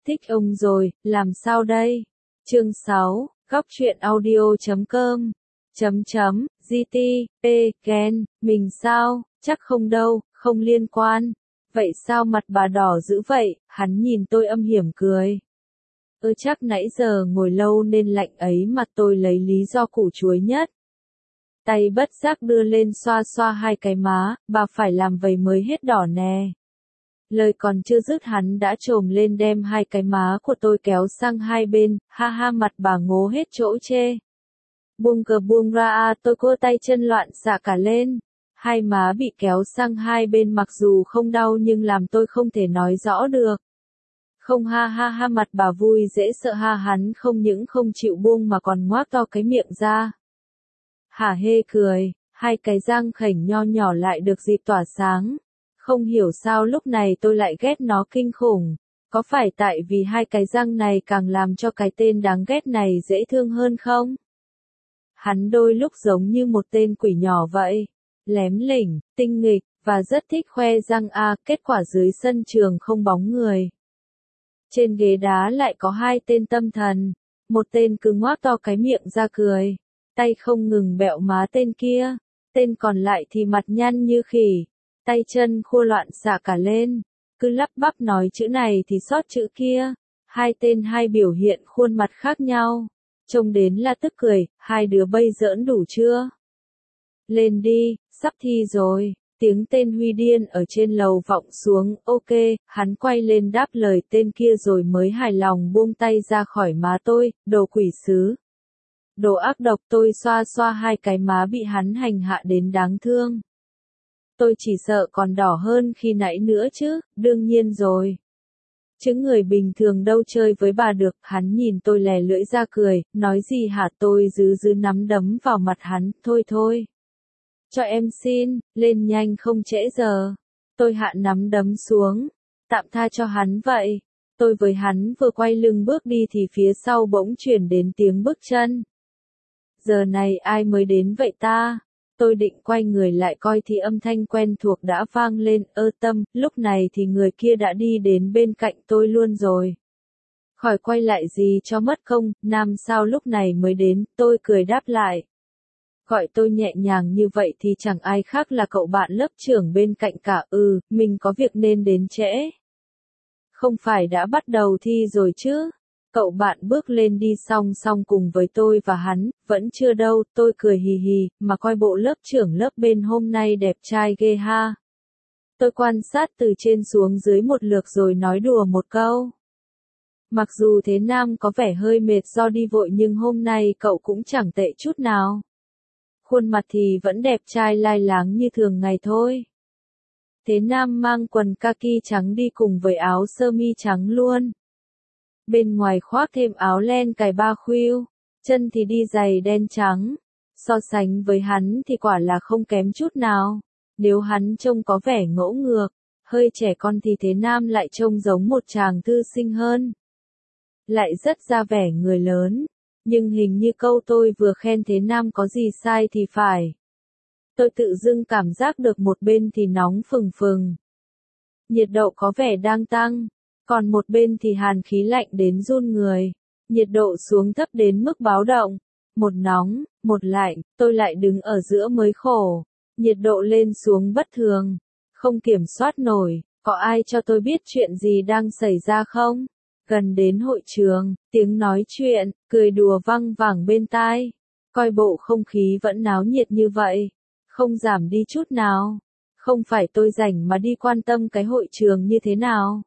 thích ông rồi, làm sao đây? Chương 6, góc truyện audio.com GT, Ken, mình sao, chắc không đâu, không liên quan. Vậy sao mặt bà đỏ dữ vậy? Hắn nhìn tôi âm hiểm cười. Chắc nãy giờ ngồi lâu nên lạnh ấy mà tôi lấy lý do củ chuối nhất. Tay bất giác đưa lên xoa xoa hai cái má, bà phải làm vậy mới hết đỏ nè. Lời còn chưa dứt hắn đã trồm lên đem hai cái má của tôi kéo sang hai bên, ha ha mặt bà ngố hết chỗ chê. Buông ra tôi cua tay chân loạn xạ cả lên. Hai má bị kéo sang hai bên mặc dù không đau nhưng làm tôi không thể nói rõ được. Không ha ha ha mặt bà vui dễ sợ ha hắn không những không chịu buông mà còn ngoác to cái miệng ra. Hả hê cười, hai cái răng khểnh nho nhỏ lại được dịp tỏa sáng. Không hiểu sao lúc này tôi lại ghét nó kinh khủng. Có phải tại vì hai cái răng này càng làm cho cái tên đáng ghét này dễ thương hơn không? Hắn đôi lúc giống như một tên quỷ nhỏ vậy. Lém lỉnh, tinh nghịch, và rất thích khoe răng kết quả dưới sân trường không bóng người. Trên ghế đá lại có hai tên tâm thần. Một tên cứ ngoác to cái miệng ra cười. Tay không ngừng bẹo má tên kia. Tên còn lại thì mặt nhăn như khỉ. Tay chân khua loạn xạ cả lên. Cứ lắp bắp nói chữ này thì sót chữ kia. Hai tên hai biểu hiện khuôn mặt khác nhau. Trông đến là tức cười, hai đứa bây giỡn đủ chưa? Lên đi, sắp thi rồi. Tiếng tên Huy điên ở trên lầu vọng xuống, ok, hắn quay lên đáp lời tên kia rồi mới hài lòng buông tay ra khỏi má tôi, đồ quỷ sứ. Đồ ác độc tôi xoa xoa hai cái má bị hắn hành hạ đến đáng thương. Tôi chỉ sợ còn đỏ hơn khi nãy nữa chứ, đương nhiên rồi. Chứ người bình thường đâu chơi với bà được, hắn nhìn tôi lè lưỡi ra cười, nói gì hả tôi giữ nắm đấm vào mặt hắn, thôi. Cho em xin, lên nhanh không trễ giờ. Tôi hạ nắm đấm xuống, tạm tha cho hắn vậy. Tôi với hắn vừa quay lưng bước đi thì phía sau bỗng chuyển đến tiếng bước chân. Giờ này ai mới đến vậy ta? Tôi định quay người lại coi thì âm thanh quen thuộc đã vang lên, Tâm, lúc này thì người kia đã đi đến bên cạnh tôi luôn rồi. Khỏi quay lại gì cho mất công, Nam sao lúc này mới đến, tôi cười đáp lại. Gọi tôi nhẹ nhàng như vậy thì chẳng ai khác là cậu bạn lớp trưởng bên cạnh cả, mình có việc nên đến trễ. Không phải đã bắt đầu thi rồi chứ? Cậu bạn bước lên đi song song cùng với tôi và hắn, vẫn chưa đâu, tôi cười hì hì, mà coi bộ lớp trưởng lớp bên hôm nay đẹp trai ghê ha. Tôi quan sát từ trên xuống dưới một lượt rồi nói đùa một câu. Mặc dù thế Nam có vẻ hơi mệt do đi vội nhưng hôm nay cậu cũng chẳng tệ chút nào. Khuôn mặt thì vẫn đẹp trai lai láng như thường ngày thôi. Thế Nam mang quần kaki trắng đi cùng với áo sơ mi trắng luôn. Bên ngoài khoác thêm áo len cài ba khuỷu, chân thì đi giày đen trắng. So sánh với hắn thì quả là không kém chút nào. Nếu hắn trông có vẻ ngỗ ngược, hơi trẻ con thì thế Nam lại trông giống một chàng thư sinh hơn. Lại rất ra vẻ người lớn. Nhưng hình như câu tôi vừa khen thế Nam có gì sai thì phải. Tôi tự dưng cảm giác được một bên thì nóng phừng phừng. Nhiệt độ có vẻ đang tăng. Còn một bên thì hàn khí lạnh đến run người. Nhiệt độ xuống thấp đến mức báo động. Một nóng, một lạnh, tôi lại đứng ở giữa mới khổ. Nhiệt độ lên xuống bất thường. Không kiểm soát nổi, có ai cho tôi biết chuyện gì đang xảy ra không? Gần đến hội trường, tiếng nói chuyện, cười đùa văng vẳng bên tai. Coi bộ không khí vẫn náo nhiệt như vậy. Không giảm đi chút nào. Không phải tôi rảnh mà đi quan tâm cái hội trường như thế nào.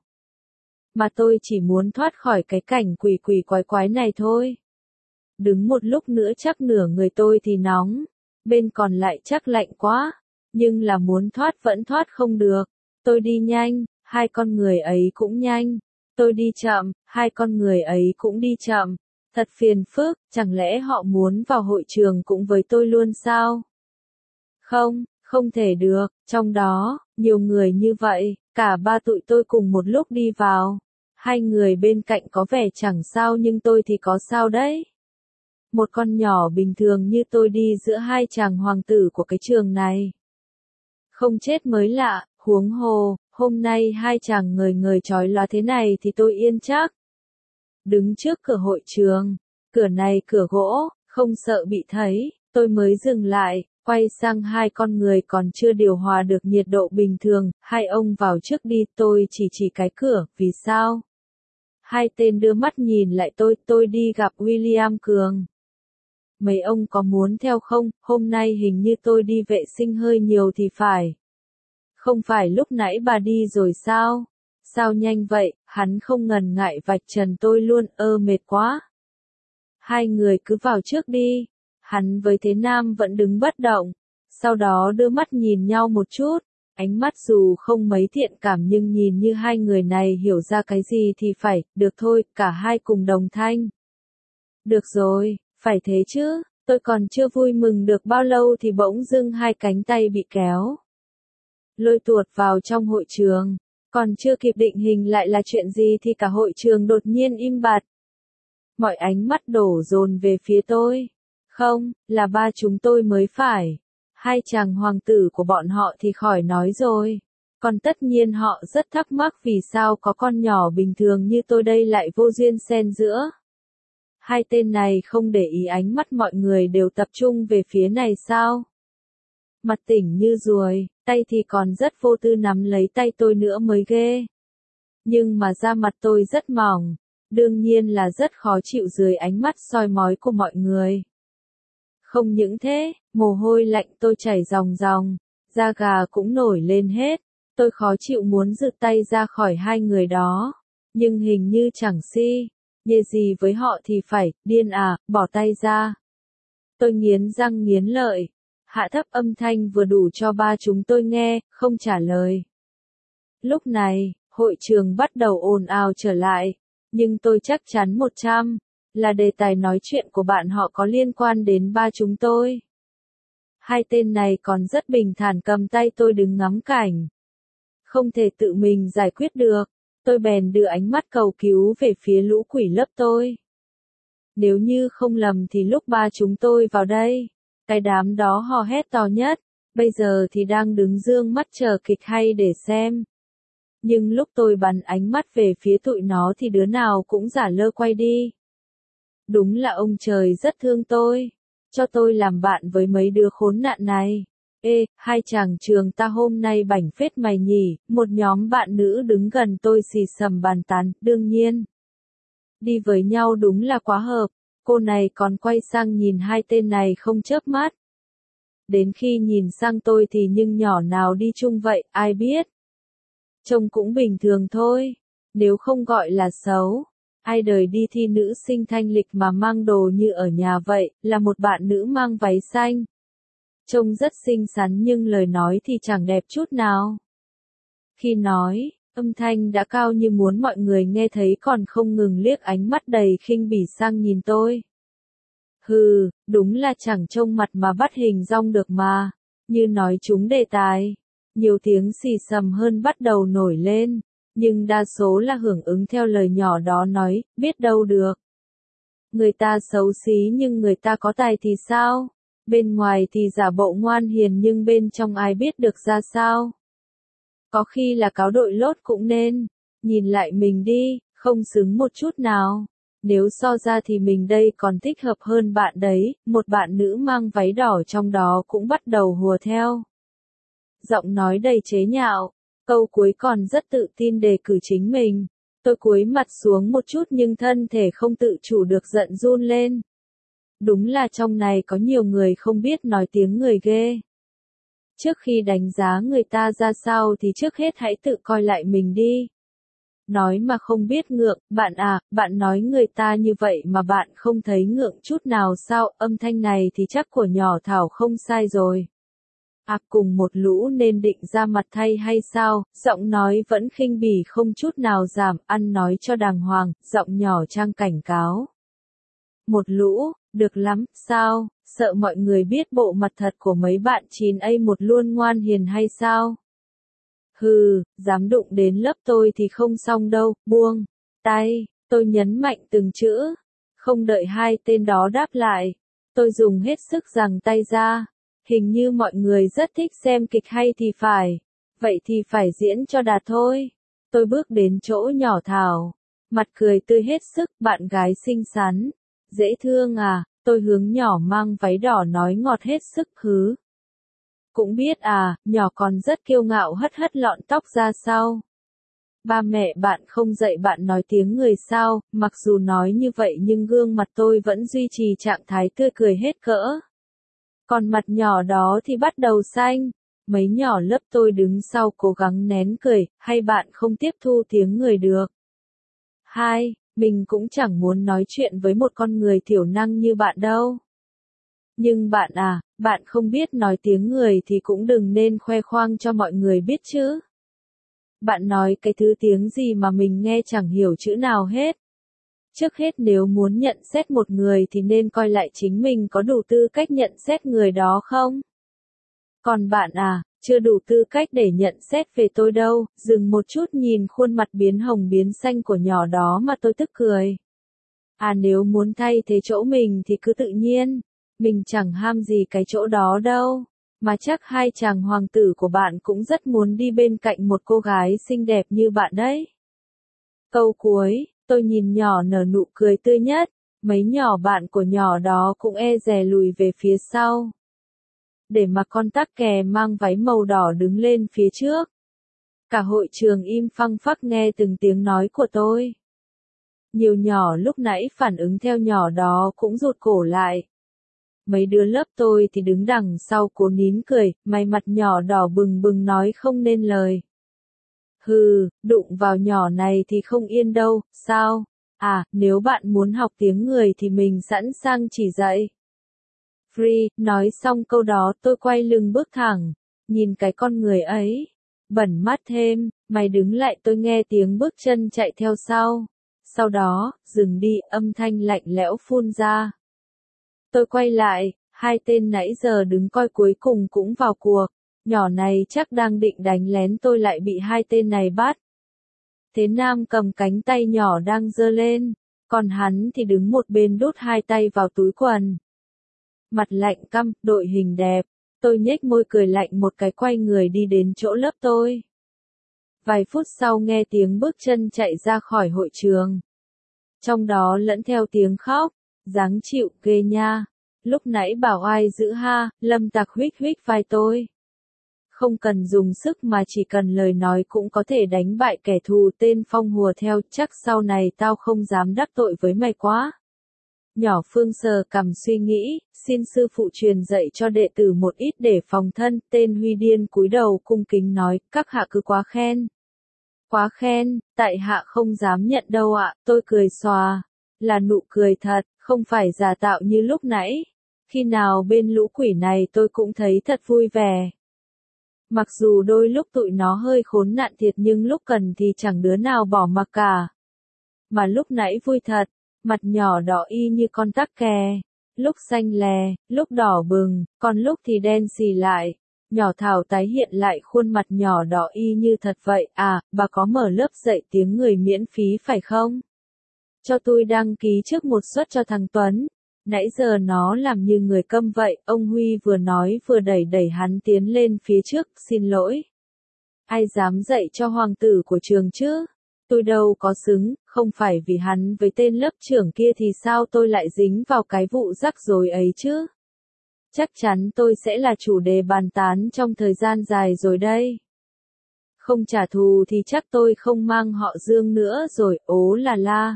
Mà tôi chỉ muốn thoát khỏi cái cảnh quỷ quỷ quái quái này thôi. Đứng một lúc nữa chắc nửa người tôi thì nóng. Bên còn lại chắc lạnh quá. Nhưng là muốn thoát vẫn thoát không được. Tôi đi nhanh, hai con người ấy cũng nhanh. Tôi đi chậm, hai con người ấy cũng đi chậm. Thật phiền phức, chẳng lẽ họ muốn vào hội trường cũng với tôi luôn sao? Không thể được, trong đó, nhiều người như vậy, cả ba tụi tôi cùng một lúc đi vào. Hai người bên cạnh có vẻ chẳng sao nhưng tôi thì có sao đấy. Một con nhỏ bình thường như tôi đi giữa hai chàng hoàng tử của cái trường này. Không chết mới lạ, huống hồ, hôm nay hai chàng ngời ngời chói lóa thế này thì tôi yên chắc. đứng trước cửa hội trường. Cửa này cửa gỗ, không sợ bị thấy, tôi mới dừng lại, quay sang hai con người còn chưa điều hòa được nhiệt độ bình thường, hai ông vào trước đi, tôi chỉ cái cửa, vì sao? Hai tên đưa mắt nhìn lại tôi đi gặp William Cường. Mấy ông có muốn theo không, hôm nay hình như tôi đi vệ sinh hơi nhiều thì phải. Không phải lúc nãy bà đi rồi sao? Sao nhanh vậy, hắn không ngần ngại vạch trần tôi luôn, mệt quá. Hai người cứ vào trước đi. Hắn với Thế Nam vẫn đứng bất động. Sau đó đưa mắt nhìn nhau một chút. Ánh mắt dù không mấy thiện cảm nhưng nhìn như hai người này hiểu ra cái gì thì phải, được thôi, cả hai cùng đồng thanh. Được rồi, phải thế chứ, tôi còn chưa vui mừng được bao lâu thì bỗng dưng hai cánh tay bị kéo. Lôi tuột vào trong hội trường, còn chưa kịp định hình lại là chuyện gì thì cả hội trường đột nhiên im bặt. Mọi ánh mắt đổ dồn về phía tôi. Không, là ba chúng tôi mới phải. Hai chàng hoàng tử của bọn họ thì khỏi nói rồi. Còn tất nhiên họ rất thắc mắc vì sao có con nhỏ bình thường như tôi đây lại vô duyên xen giữa. Hai tên này không để ý ánh mắt mọi người đều tập trung về phía này sao? Mặt tỉnh như ruồi, tay thì còn rất vô tư nắm lấy tay tôi nữa mới ghê. Nhưng mà da mặt tôi rất mỏng, đương nhiên là rất khó chịu dưới ánh mắt soi mói của mọi người. Không những thế, mồ hôi lạnh tôi chảy ròng ròng, da gà cũng nổi lên hết, tôi khó chịu muốn giựt tay ra khỏi hai người đó, nhưng hình như chẳng nhê gì với họ thì phải, điên à, bỏ tay ra. Tôi nghiến răng nghiến lợi, hạ thấp âm thanh vừa đủ cho ba chúng tôi nghe, không trả lời. Lúc này, hội trường bắt đầu ồn ào trở lại, nhưng tôi chắc chắn 100 là đề tài nói chuyện của bạn họ có liên quan đến ba chúng tôi. Hai tên này còn rất bình thản cầm tay tôi đứng ngắm cảnh. Không thể tự mình giải quyết được, tôi bèn đưa ánh mắt cầu cứu về phía lũ quỷ lớp tôi. Nếu như không lầm thì lúc ba chúng tôi vào đây, cái đám đó hò hét to nhất, bây giờ thì đang đứng dương mắt chờ kịch hay để xem. Nhưng lúc tôi bắn ánh mắt về phía tụi nó thì đứa nào cũng giả lơ quay đi. Đúng là ông trời rất thương tôi, cho tôi làm bạn với mấy đứa khốn nạn này. Ê, hai chàng trường ta hôm nay bảnh phết mày nhỉ, một nhóm bạn nữ đứng gần tôi xì xầm bàn tán, đương nhiên. Đi với nhau đúng là quá hợp, cô này còn quay sang nhìn hai tên này không chớp mắt. Đến khi nhìn sang tôi thì nhưng nhỏ nào đi chung vậy, ai biết. Trông cũng bình thường thôi, nếu không gọi là xấu. Ai đời đi thi nữ sinh thanh lịch mà mang đồ như ở nhà vậy, là một bạn nữ mang váy xanh. Trông rất xinh xắn nhưng lời nói thì chẳng đẹp chút nào. Khi nói, âm thanh đã cao như muốn mọi người nghe thấy còn không ngừng liếc ánh mắt đầy khinh bỉ sang nhìn tôi. Hừ, đúng là chẳng trông mặt mà bắt hình dong được mà, như nói trúng đề tài. Nhiều tiếng xì xầm hơn bắt đầu nổi lên. Nhưng đa số là hưởng ứng theo lời nhỏ đó nói, biết đâu được. Người ta xấu xí nhưng người ta có tài thì sao? Bên ngoài thì giả bộ ngoan hiền nhưng bên trong ai biết được ra sao? Có khi là cáo đội lốt cũng nên. Nhìn lại mình đi, không xứng một chút nào. Nếu so ra thì mình đây còn thích hợp hơn bạn đấy, một bạn nữ mang váy đỏ trong đó cũng bắt đầu hùa theo. Giọng nói đầy chế nhạo. Câu cuối còn rất tự tin đề cử chính mình. Tôi cúi mặt xuống một chút nhưng thân thể không tự chủ được giận run lên. Đúng là trong này có nhiều người không biết nói tiếng người ghê. Trước khi đánh giá người ta ra sao thì trước hết hãy tự coi lại mình đi. Nói mà không biết ngượng, bạn à, bạn nói người ta như vậy mà bạn không thấy ngượng chút nào sao, âm thanh này thì chắc của nhỏ Thảo không sai rồi. Cùng một lũ nên định ra mặt thay hay sao, giọng nói vẫn khinh bỉ không chút nào giảm, ăn nói cho đàng hoàng, giọng nhỏ trang cảnh cáo. Một lũ, được lắm, sao, sợ mọi người biết bộ mặt thật của mấy bạn 9A1 luôn ngoan hiền hay sao? Hừ, dám đụng đến lớp tôi thì không xong đâu, buông tay, tôi nhấn mạnh từng chữ, không đợi hai tên đó đáp lại, tôi dùng hết sức giằng tay ra. Hình như mọi người rất thích xem kịch hay thì phải. Vậy thì phải diễn cho đạt thôi. Tôi bước đến chỗ nhỏ Thảo. Mặt cười tươi hết sức, bạn gái xinh xắn. Dễ thương à, tôi hướng nhỏ mang váy đỏ nói ngọt hết sức hứ. Cũng biết à, nhỏ còn rất kiêu ngạo hất hất lọn tóc ra sau. Ba mẹ bạn không dạy bạn nói tiếng người sao, mặc dù nói như vậy nhưng gương mặt tôi vẫn duy trì trạng thái tươi cười hết cỡ. Còn mặt nhỏ đó thì bắt đầu xanh. Mấy nhỏ lớp tôi đứng sau cố gắng nén cười, hay bạn không tiếp thu tiếng người được. 2. Mình cũng chẳng muốn nói chuyện với một con người thiểu năng như bạn đâu. Nhưng bạn à, bạn không biết nói tiếng người thì cũng đừng nên khoe khoang cho mọi người biết chứ. Bạn nói cái thứ tiếng gì mà mình nghe chẳng hiểu chữ nào hết. Trước hết nếu muốn nhận xét một người thì nên coi lại chính mình có đủ tư cách nhận xét người đó không? Còn bạn à, chưa đủ tư cách để nhận xét về tôi đâu, dừng một chút nhìn khuôn mặt biến hồng biến xanh của nhỏ đó mà tôi tức cười. À nếu muốn thay thế chỗ mình thì cứ tự nhiên, mình chẳng ham gì cái chỗ đó đâu, mà chắc hai chàng hoàng tử của bạn cũng rất muốn đi bên cạnh một cô gái xinh đẹp như bạn đấy. Câu cuối, tôi nhìn nhỏ nở nụ cười tươi nhất, mấy nhỏ bạn của nhỏ đó cũng e dè lùi về phía sau. Để mà con tắc kè mang váy màu đỏ đứng lên phía trước. Cả hội trường im phăng phắc nghe từng tiếng nói của tôi. Nhiều nhỏ lúc nãy phản ứng theo nhỏ đó cũng rụt cổ lại. Mấy đứa lớp tôi thì đứng đằng sau cố nín cười, mày mặt nhỏ đỏ bừng bừng nói không nên lời. Hừ, đụng vào nhỏ này thì không yên đâu, sao? À, nếu bạn muốn học tiếng người thì mình sẵn sàng chỉ dạy. Free, nói xong câu đó tôi quay lưng bước thẳng, nhìn cái con người ấy. Bẩn mắt thêm, mày đứng lại tôi nghe tiếng bước chân chạy theo sau. Sau đó, dừng đi, âm thanh lạnh lẽo phun ra. Tôi quay lại, hai tên nãy giờ đứng coi cuối cùng cũng vào cuộc. Nhỏ này chắc đang định đánh lén tôi lại bị hai tên này bắt. Thế Nam cầm cánh tay nhỏ đang giơ lên, còn hắn thì đứng một bên đút hai tay vào túi quần. Mặt lạnh căm, đội hình đẹp, tôi nhếch môi cười lạnh một cái quay người đi đến chỗ lớp tôi. Vài phút sau nghe tiếng bước chân chạy ra khỏi hội trường. Trong đó lẫn theo tiếng khóc, dáng chịu ghê nha. Lúc nãy bảo ai giữ ha, Lâm Tặc huých huých vai tôi. Không cần dùng sức mà chỉ cần lời nói cũng có thể đánh bại kẻ thù tên Phong hùa theo, chắc sau này tao không dám đắc tội với mày quá. Nhỏ Phương sờ cằm suy nghĩ, xin sư phụ truyền dạy cho đệ tử một ít để phòng thân, tên Huy điên cúi đầu cung kính nói, các hạ cứ quá khen. Quá khen, tại hạ không dám nhận đâu ạ, tôi cười xòa. Là nụ cười thật, không phải giả tạo như lúc nãy. Khi nào bên lũ quỷ này tôi cũng thấy thật vui vẻ. Mặc dù đôi lúc tụi nó hơi khốn nạn thiệt nhưng lúc cần thì chẳng đứa nào bỏ mặc cả. Mà lúc nãy vui thật, mặt nhỏ đỏ y như con tắc kè. Lúc xanh lè, lúc đỏ bừng, còn lúc thì đen xì lại. Nhỏ Thảo tái hiện lại khuôn mặt nhỏ đỏ y như thật vậy, à, bà có mở lớp dạy tiếng người miễn phí phải không? Cho tôi đăng ký trước một suất cho thằng Tuấn. Nãy giờ nó làm như người câm vậy, ông Huy vừa nói vừa đẩy đẩy hắn tiến lên phía trước, xin lỗi. Ai dám dạy cho hoàng tử của trường chứ? Tôi đâu có xứng, không phải vì hắn với tên lớp trưởng kia thì sao tôi lại dính vào cái vụ rắc rối ấy chứ? Chắc chắn tôi sẽ là chủ đề bàn tán trong thời gian dài rồi đây. Không trả thù thì chắc tôi không mang họ Dương nữa rồi, ố là la.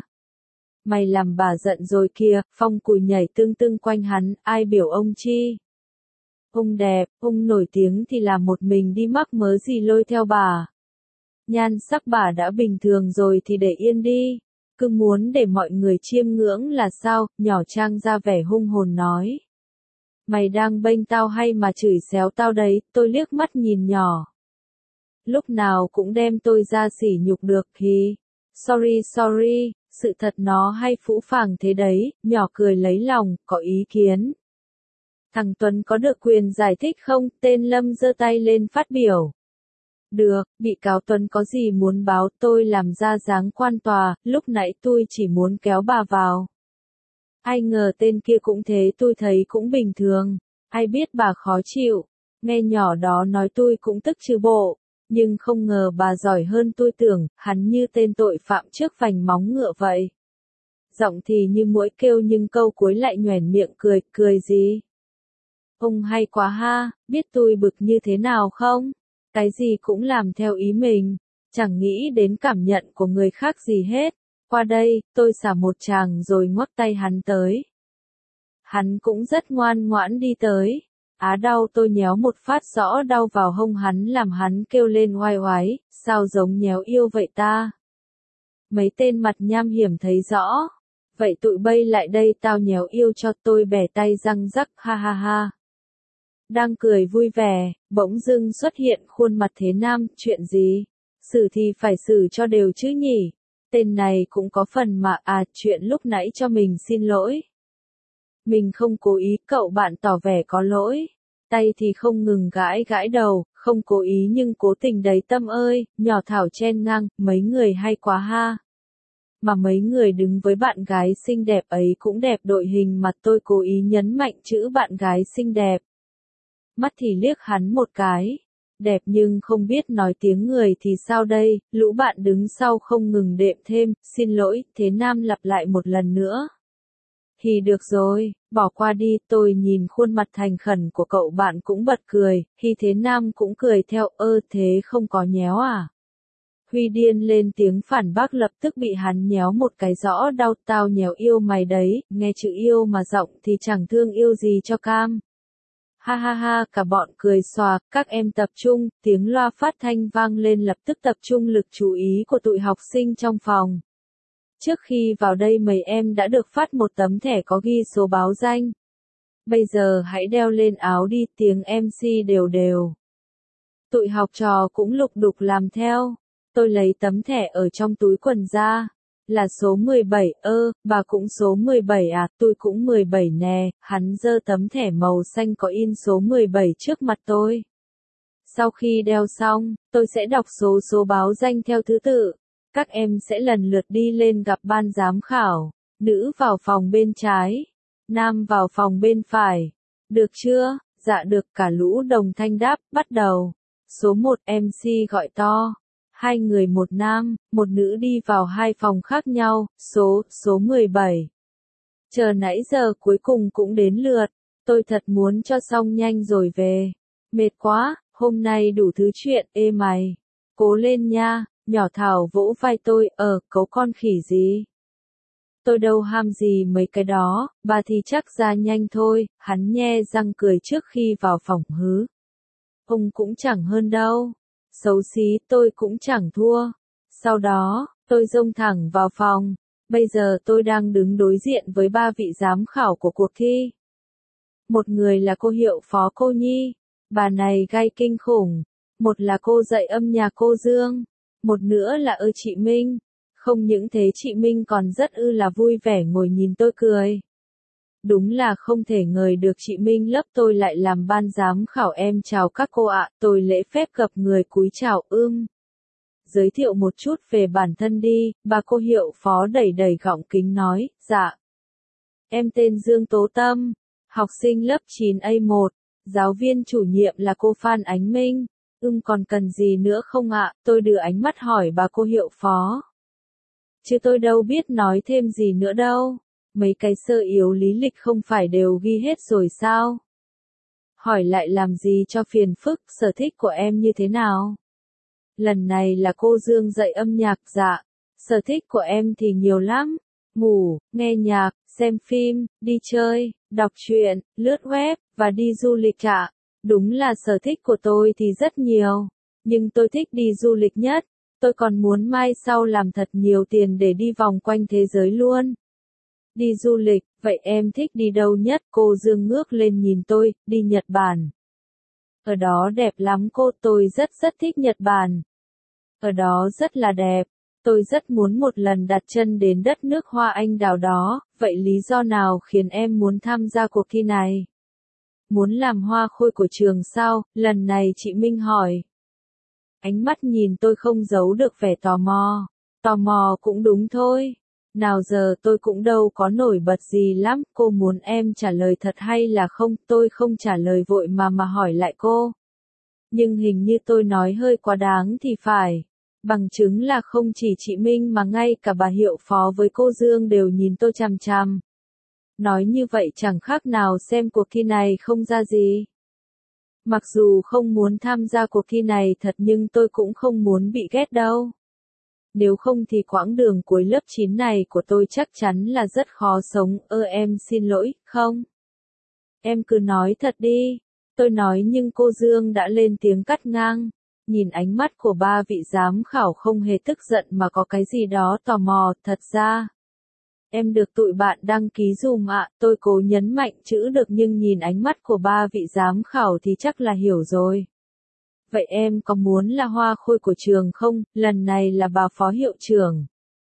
Mày làm bà giận rồi kìa, Phong cùi nhảy tưng tưng quanh hắn, ai biểu ông chi? Ông đẹp, ông nổi tiếng thì làm một mình đi mắc mớ gì lôi theo bà. Nhan sắc bà đã bình thường rồi thì để yên đi. Cứ muốn để mọi người chiêm ngưỡng là sao, nhỏ Trang ra vẻ hung hồn nói. Mày đang bênh tao hay mà chửi xéo tao đấy, tôi liếc mắt nhìn nhỏ. Lúc nào cũng đem tôi ra sỉ nhục được thì. Sorry, sự thật nó hay phũ phàng thế đấy, nhỏ cười lấy lòng, có ý kiến. Thằng Tuấn có được quyền giải thích không? Tên Lâm giơ tay lên phát biểu. Được, bị cáo Tuấn có gì muốn báo, tôi làm ra dáng quan tòa, lúc nãy tôi chỉ muốn kéo bà vào. Ai ngờ tên kia cũng thế, tôi thấy cũng bình thường, ai biết bà khó chịu. Nghe nhỏ đó nói tôi cũng tức chứ bộ. Nhưng không ngờ bà giỏi hơn tôi tưởng, hắn như tên tội phạm trước vành móng ngựa vậy. Giọng thì như muỗi kêu nhưng câu cuối lại nhoẻn miệng cười, cười gì? Ông hay quá ha, biết tôi bực như thế nào không? Cái gì cũng làm theo ý mình, chẳng nghĩ đến cảm nhận của người khác gì hết. Qua đây, tôi xả một tràng rồi ngoắc tay hắn tới. Hắn cũng rất ngoan ngoãn đi tới. Á đau tôi nhéo một phát rõ đau vào hông hắn làm hắn kêu lên oai oái, sao giống nhéo yêu vậy ta? Mấy tên mặt nham hiểm thấy rõ. Vậy tụi bay lại đây tao nhéo yêu cho tôi bẻ tay răng rắc ha ha ha. Đang cười vui vẻ, bỗng dưng xuất hiện khuôn mặt Thế Nam, chuyện gì? Xử thì phải xử cho đều chứ nhỉ? Tên này cũng có phần mà chuyện lúc nãy cho mình xin lỗi. Mình không cố ý, cậu bạn tỏ vẻ có lỗi. Tay thì không ngừng gãi gãi đầu, không cố ý nhưng cố tình đầy tâm ơi, nhỏ Thảo chen ngang, mấy người hay quá ha. Mà mấy người đứng với bạn gái xinh đẹp ấy cũng đẹp đội hình mà tôi cố ý nhấn mạnh chữ bạn gái xinh đẹp. Mắt thì liếc hắn một cái. Đẹp nhưng không biết nói tiếng người thì sao đây, lũ bạn đứng sau không ngừng đệm thêm, xin lỗi, Thế Nam lặp lại một lần nữa. Thì được rồi, bỏ qua đi, tôi nhìn khuôn mặt thành khẩn của cậu bạn cũng bật cười, thì Thế Nam cũng cười theo, thế không có nhéo à? Huy điên lên tiếng phản bác lập tức bị hắn nhéo một cái rõ đau, tao nhéo yêu mày đấy, nghe chữ yêu mà giọng thì chẳng thương yêu gì cho cam. Ha ha ha, cả bọn cười xòa, các em tập trung, tiếng loa phát thanh vang lên lập tức tập trung lực chú ý của tụi học sinh trong phòng. Trước khi vào đây mấy em đã được phát một tấm thẻ có ghi số báo danh. Bây giờ hãy đeo lên áo đi, tiếng MC đều đều. Tụi học trò cũng lục đục làm theo. Tôi lấy tấm thẻ ở trong túi quần ra. Là số 17, bà cũng số 17 à, tôi cũng 17 nè, hắn giơ tấm thẻ màu xanh có in số 17 trước mặt tôi. Sau khi đeo xong, tôi sẽ đọc số báo danh theo thứ tự. Các em sẽ lần lượt đi lên gặp ban giám khảo. Nữ vào phòng bên trái, nam vào phòng bên phải. Được chưa? Dạ được, cả lũ đồng thanh đáp, bắt đầu. Số 1 MC gọi to. Hai người một nam, một nữ đi vào hai phòng khác nhau, số 17. Chờ nãy giờ cuối cùng cũng đến lượt, tôi thật muốn cho xong nhanh rồi về. Mệt quá, hôm nay đủ thứ chuyện, ê mày. Cố lên nha, nhỏ Thảo vỗ vai tôi, cấu con khỉ gì. Tôi đâu ham gì mấy cái đó, bà thì chắc ra nhanh thôi, hắn nhe răng cười trước khi vào phòng hứ. Ông cũng chẳng hơn đâu. Xấu xí tôi cũng chẳng thua. Sau đó, tôi xông thẳng vào phòng. Bây giờ tôi đang đứng đối diện với ba vị giám khảo của cuộc thi. Một người là cô Hiệu Phó cô Nhi. Bà này gay kinh khủng. Một là cô dạy âm nhạc cô Dương. Một nữa là chị Minh. Không những thế chị Minh còn rất là vui vẻ ngồi nhìn tôi cười. Đúng là không thể ngờ được chị Minh lớp tôi lại làm ban giám khảo. Em chào các cô ạ, tôi lễ phép gặp người cúi chào. Giới thiệu một chút về bản thân đi, bà cô Hiệu Phó đẩy đẩy gọng kính nói, dạ. Em tên Dương Tố Tâm, học sinh lớp 9A1, giáo viên chủ nhiệm là cô Phan Ánh Minh. Còn cần gì nữa không ạ? Tôi đưa ánh mắt hỏi bà cô Hiệu Phó. Chứ tôi đâu biết nói thêm gì nữa đâu. Mấy cái sơ yếu lý lịch không phải đều ghi hết rồi sao? Hỏi lại làm gì cho phiền phức, sở thích của em như thế nào? Lần này là cô Dương dạy âm nhạc, dạ. Sở thích của em thì nhiều lắm. Ngủ, nghe nhạc, xem phim, đi chơi, đọc truyện, lướt web, và đi du lịch ạ. Đúng là sở thích của tôi thì rất nhiều. Nhưng tôi thích đi du lịch nhất. Tôi còn muốn mai sau làm thật nhiều tiền để đi vòng quanh thế giới luôn. Đi du lịch, vậy em thích đi đâu nhất? Cô Dương ngước lên nhìn tôi, đi Nhật Bản. Ở đó đẹp lắm cô, tôi rất thích Nhật Bản. Ở đó rất là đẹp. Tôi rất muốn một lần đặt chân đến đất nước hoa anh đào đó, vậy lý do nào khiến em muốn tham gia cuộc thi này? Muốn làm hoa khôi của trường sao? Lần này chị Minh hỏi. Ánh mắt nhìn tôi không giấu được vẻ tò mò. Tò mò cũng đúng thôi. Nào giờ tôi cũng đâu có nổi bật gì lắm, cô muốn em trả lời thật hay là không? Tôi không trả lời vội mà hỏi lại cô. Nhưng hình như tôi nói hơi quá đáng thì phải. Bằng chứng là không chỉ chị Minh mà ngay cả bà hiệu phó với cô Dương đều nhìn tôi chằm chằm. Nói như vậy chẳng khác nào xem cuộc thi này không ra gì. Mặc dù không muốn tham gia cuộc thi này thật nhưng tôi cũng không muốn bị ghét đâu. Nếu không thì quãng đường cuối lớp 9 này của tôi chắc chắn là rất khó sống. Em xin lỗi, không? Em cứ nói thật đi. Tôi nói nhưng cô Dương đã lên tiếng cắt ngang. Nhìn ánh mắt của ba vị giám khảo không hề tức giận mà có cái gì đó tò mò. Thật ra, em được tụi bạn đăng ký dùm ạ. Tôi cố nhấn mạnh chữ được nhưng nhìn ánh mắt của ba vị giám khảo thì chắc là hiểu rồi. Vậy em có muốn là hoa khôi của trường không? Lần này là bà phó hiệu trưởng.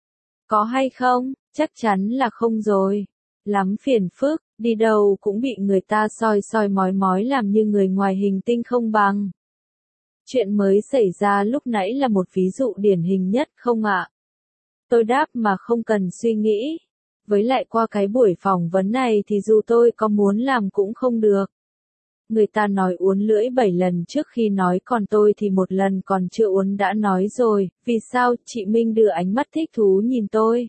Có hay không? Chắc chắn là không rồi. Lắm phiền phức, đi đâu cũng bị người ta soi soi mói mói làm như người ngoài hành tinh không bằng. Chuyện mới xảy ra lúc nãy là một ví dụ điển hình nhất không ạ? Tôi đáp mà không cần suy nghĩ. Với lại qua cái buổi phỏng vấn này thì dù tôi có muốn làm cũng không được. Người ta nói uốn lưỡi 7 lần trước khi nói còn tôi thì một lần còn chưa uốn đã nói rồi. Vì sao? Chị Minh đưa ánh mắt thích thú nhìn tôi.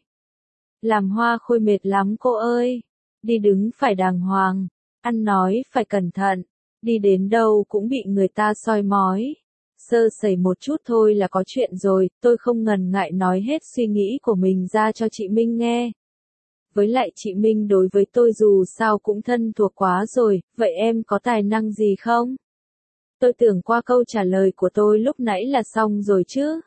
Làm hoa khôi mệt lắm cô ơi. Đi đứng phải đàng hoàng. Ăn nói phải cẩn thận. Đi đến đâu cũng bị người ta soi mói. Sơ sẩy một chút thôi là có chuyện rồi. Tôi không ngần ngại nói hết suy nghĩ của mình ra cho chị Minh nghe. Với lại chị Minh đối với tôi dù sao cũng thân thuộc quá rồi, vậy em có tài năng gì không? Tôi tưởng qua câu trả lời của tôi lúc nãy là xong rồi chứ.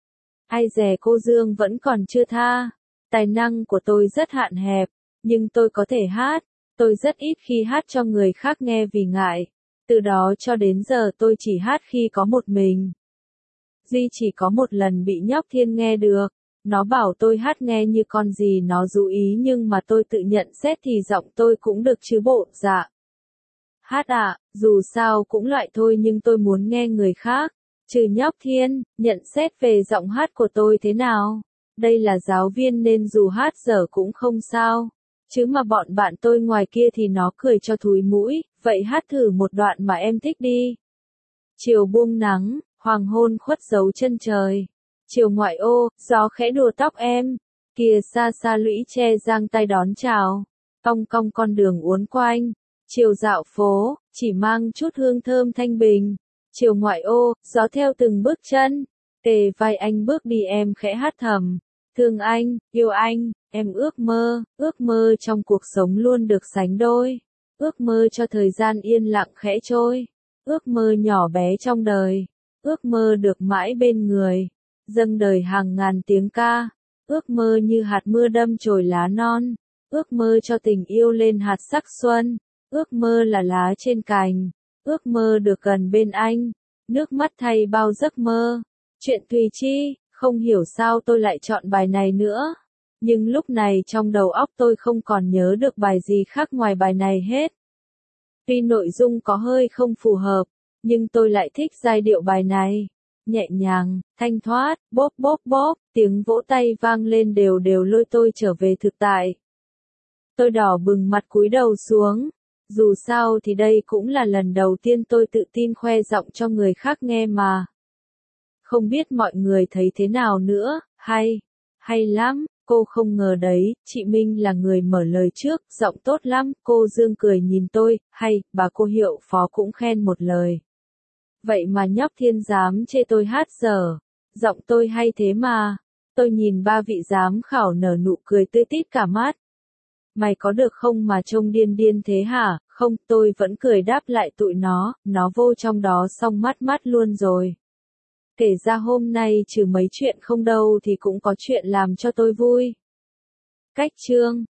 Ai dè cô Dương vẫn còn chưa tha. Tài năng của tôi rất hạn hẹp, nhưng tôi có thể hát. Tôi rất ít khi hát cho người khác nghe vì ngại. Từ đó cho đến giờ tôi chỉ hát khi có một mình. Duy chỉ có một lần bị nhóc Thiên nghe được. Nó bảo tôi hát nghe như con gì nó dụ ý nhưng mà tôi tự nhận xét thì giọng tôi cũng được chứ bộ. Dạ. Hát à, dù sao cũng loại thôi nhưng tôi muốn nghe người khác. Trừ nhóc Thiên, nhận xét về giọng hát của tôi thế nào? Đây là giáo viên nên dù hát dở cũng không sao. Chứ mà bọn bạn tôi ngoài kia thì nó cười cho thúi mũi. Vậy hát thử một đoạn mà em thích đi. Chiều buông nắng, hoàng hôn khuất dấu chân trời. Chiều ngoại ô, gió khẽ đùa tóc em. Kìa xa xa lũy tre giang tay đón chào. Cong cong con đường uốn quanh. Chiều dạo phố, chỉ mang chút hương thơm thanh bình. Chiều ngoại ô, gió theo từng bước chân. Kề vai anh bước đi em khẽ hát thầm. Thương anh, yêu anh, em ước mơ trong cuộc sống luôn được sánh đôi. Ước mơ cho thời gian yên lặng khẽ trôi. Ước mơ nhỏ bé trong đời. Ước mơ được mãi bên người. Dâng đời hàng ngàn tiếng ca. Ước mơ như hạt mưa đâm chồi lá non. Ước mơ cho tình yêu lên hạt sắc xuân. Ước mơ là lá trên cành. Ước mơ được gần bên anh. Nước mắt thay bao giấc mơ. Chuyện tùy chi, không hiểu sao tôi lại chọn bài này nữa. Nhưng lúc này trong đầu óc tôi không còn nhớ được bài gì khác ngoài bài này hết. Tuy nội dung có hơi không phù hợp, nhưng tôi lại thích giai điệu bài này. Nhẹ nhàng, thanh thoát, bóp bóp bóp, tiếng vỗ tay vang lên đều đều lôi tôi trở về thực tại. Tôi đỏ bừng mặt cúi đầu xuống. Dù sao thì đây cũng là lần đầu tiên tôi tự tin khoe giọng cho người khác nghe mà. Không biết mọi người thấy thế nào nữa, hay lắm, cô không ngờ đấy, chị Minh là người mở lời trước, giọng tốt lắm, cô Dương cười nhìn tôi, hay, bà cô hiệu phó cũng khen một lời. Vậy mà nhóc Thiên dám chê tôi hát dở, giọng tôi hay thế mà. Tôi nhìn ba vị giám khảo nở nụ cười tươi tít cả mắt. Mày có được không mà trông điên điên thế hả? Không, tôi vẫn cười đáp lại tụi nó vô trong đó xong mắt mắt luôn rồi. Kể ra hôm nay trừ mấy chuyện không đâu thì cũng có chuyện làm cho tôi vui. Cách chương